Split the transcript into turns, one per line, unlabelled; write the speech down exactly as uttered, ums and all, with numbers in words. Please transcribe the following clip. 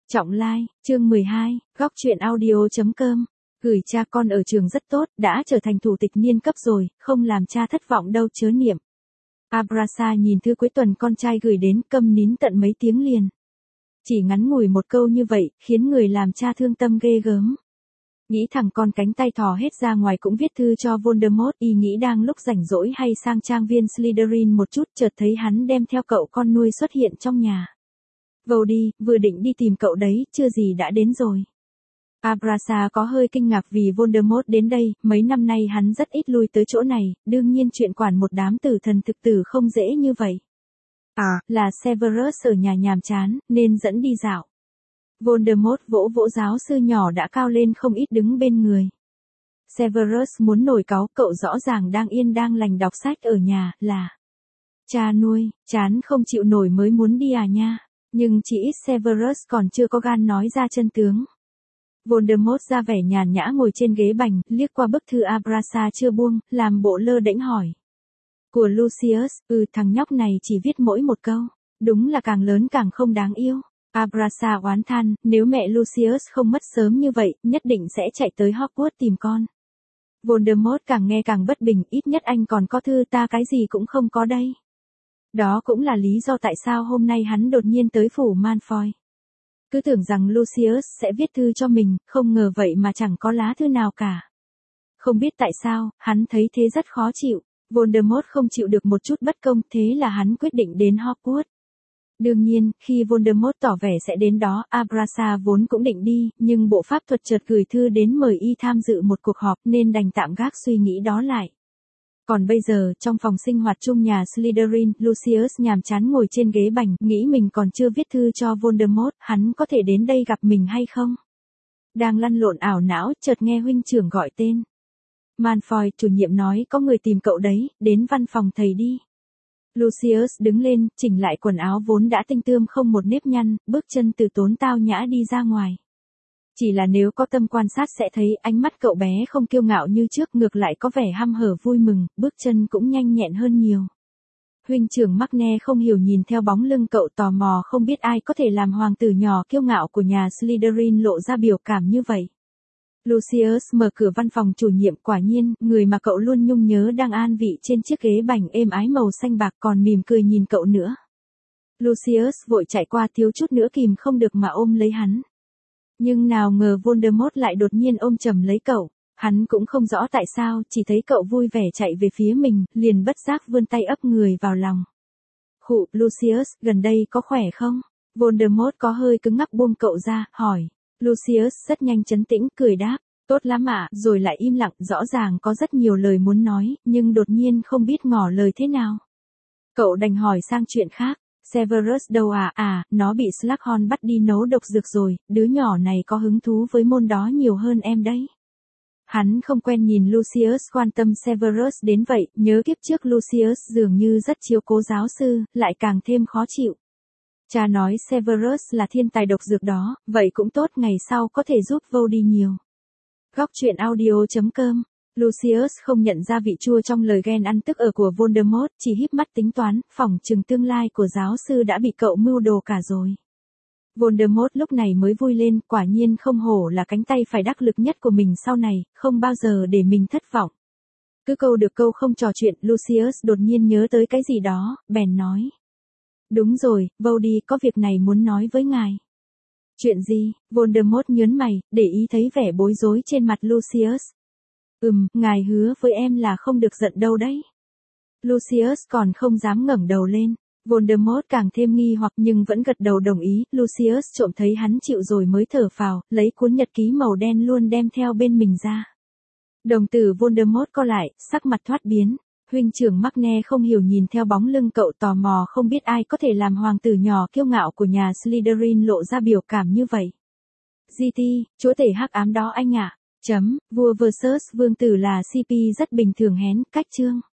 Trọng Lai, chương mười hai, góc truyện audio.com. Gửi cha con ở trường rất tốt, đã trở thành thủ tịch niên cấp rồi, không làm cha thất vọng đâu chớ niệm. Abrasa nhìn thư cuối tuần con trai gửi đến, câm nín tận mấy tiếng liền. Chỉ ngắn ngủi một câu như vậy, khiến người làm cha thương tâm ghê gớm. Nghĩ thằng con cánh tay thò hết ra ngoài cũng viết thư cho Voldemort, y nghĩ đang lúc rảnh rỗi hay sang trang viên Slytherin một chút, chợt thấy hắn đem theo cậu con nuôi xuất hiện trong nhà. Vào đi, vừa định đi tìm cậu đấy, chưa gì đã đến rồi. Abrasa có hơi kinh ngạc vì Voldemort đến đây, mấy năm nay hắn rất ít lui tới chỗ này, đương nhiên chuyện quản một đám tử thần thực tử không dễ như vậy. À, là Severus ở nhà nhàm chán, nên dẫn đi dạo. Voldemort vỗ vỗ giáo sư nhỏ đã cao lên không ít đứng bên người. Severus muốn nổi cáu, cậu rõ ràng đang yên đang lành đọc sách ở nhà, là cha nuôi, chán không chịu nổi mới muốn đi à nha. Nhưng chỉ ít Severus còn chưa có gan nói ra chân tướng. Voldemort ra vẻ nhàn nhã ngồi trên ghế bành, liếc qua bức thư Abrasa chưa buông, làm bộ lơ đễnh hỏi. Của Lucius, ừ thằng nhóc này chỉ viết mỗi một câu, đúng là càng lớn càng không đáng yêu. Abrasa oán than, nếu mẹ Lucius không mất sớm như vậy, nhất định sẽ chạy tới Hogwarts tìm con. Voldemort càng nghe càng bất bình, ít nhất anh còn có thư, ta cái gì cũng không có đây. Đó cũng là lý do tại sao hôm nay hắn đột nhiên tới phủ Malfoy. Cứ tưởng rằng Lucius sẽ viết thư cho mình, không ngờ vậy mà chẳng có lá thư nào cả. Không biết tại sao, hắn thấy thế rất khó chịu. Voldemort không chịu được một chút bất công, thế là hắn quyết định đến Hogwarts. Đương nhiên, khi Voldemort tỏ vẻ sẽ đến đó, Abrasa vốn cũng định đi, nhưng bộ pháp thuật chợt gửi thư đến mời y tham dự một cuộc họp nên đành tạm gác suy nghĩ đó lại. Còn bây giờ, trong phòng sinh hoạt chung nhà Slytherin, Lucius nhàm chán ngồi trên ghế bành, nghĩ mình còn chưa viết thư cho Voldemort, hắn có thể đến đây gặp mình hay không? Đang lăn lộn ảo não, chợt nghe huynh trưởng gọi tên. Malfoy, chủ nhiệm nói có người tìm cậu đấy, đến văn phòng thầy đi. Lucius đứng lên, chỉnh lại quần áo vốn đã tinh tươm không một nếp nhăn, bước chân từ tốn tao nhã đi ra ngoài. Chỉ là nếu có tâm quan sát sẽ thấy ánh mắt cậu bé không kiêu ngạo như trước, ngược lại có vẻ hăm hở vui mừng, bước chân cũng nhanh nhẹn hơn nhiều. Huynh trưởng Markne không hiểu nhìn theo bóng lưng cậu, tò mò không biết ai có thể làm hoàng tử nhỏ kiêu ngạo của nhà Slytherin lộ ra biểu cảm như vậy. Lucius mở cửa văn phòng chủ nhiệm, quả nhiên, người mà cậu luôn nhung nhớ đang an vị trên chiếc ghế bành êm ái màu xanh bạc còn mỉm cười nhìn cậu nữa. Lucius vội chạy qua, thiếu chút nữa kìm không được mà ôm lấy hắn. Nhưng nào ngờ Voldemort lại đột nhiên ôm chầm lấy cậu, hắn cũng không rõ tại sao, chỉ thấy cậu vui vẻ chạy về phía mình, liền bất giác vươn tay ấp người vào lòng. Khụ, Lucius, gần đây có khỏe không? Voldemort có hơi cứng ngắc buông cậu ra, hỏi. Lucius rất nhanh trấn tĩnh, cười đáp, tốt lắm ạ, rồi lại im lặng, rõ ràng có rất nhiều lời muốn nói, nhưng đột nhiên không biết ngỏ lời thế nào. Cậu đành hỏi sang chuyện khác. Severus đâu à, à, nó bị Slughorn bắt đi nấu độc dược rồi, đứa nhỏ này có hứng thú với môn đó nhiều hơn em đấy. Hắn không quen nhìn Lucius quan tâm Severus đến vậy, nhớ kiếp trước Lucius dường như rất chiếu cố giáo sư, lại càng thêm khó chịu. Cha nói Severus là thiên tài độc dược đó, vậy cũng tốt, ngày sau có thể giúp vô đi nhiều. Góc truyện audio.com. Lucius không nhận ra vị chua trong lời ghen ăn tức ở của Voldemort, chỉ híp mắt tính toán, phỏng chừng tương lai của giáo sư đã bị cậu mưu đồ cả rồi. Voldemort lúc này mới vui lên, quả nhiên không hổ là cánh tay phải đắc lực nhất của mình sau này, không bao giờ để mình thất vọng. Cứ câu được câu không trò chuyện, Lucius đột nhiên nhớ tới cái gì đó, bèn nói. Đúng rồi, Voldy có việc này muốn nói với ngài. Chuyện gì? Voldemort nhớn mày, để ý thấy vẻ bối rối trên mặt Lucius. Ừm, ngài hứa với em là không được giận đâu đấy. Lucius còn không dám ngẩng đầu lên. Voldemort càng thêm nghi hoặc nhưng vẫn gật đầu đồng ý. Lucius trộm thấy hắn chịu rồi mới thở phào, lấy cuốn nhật ký màu đen luôn đem theo bên mình ra. Đồng tử Voldemort co lại, sắc mặt thoát biến. Huynh trưởng Markne không hiểu nhìn theo bóng lưng cậu, tò mò không biết ai có thể làm hoàng tử nhỏ kiêu ngạo của nhà Slytherin lộ ra biểu cảm như vậy. giê tê, chúa tể hắc ám đó anh ạ. Chấm, vua versus vương tử là xê pê rất bình thường hén, cách chương.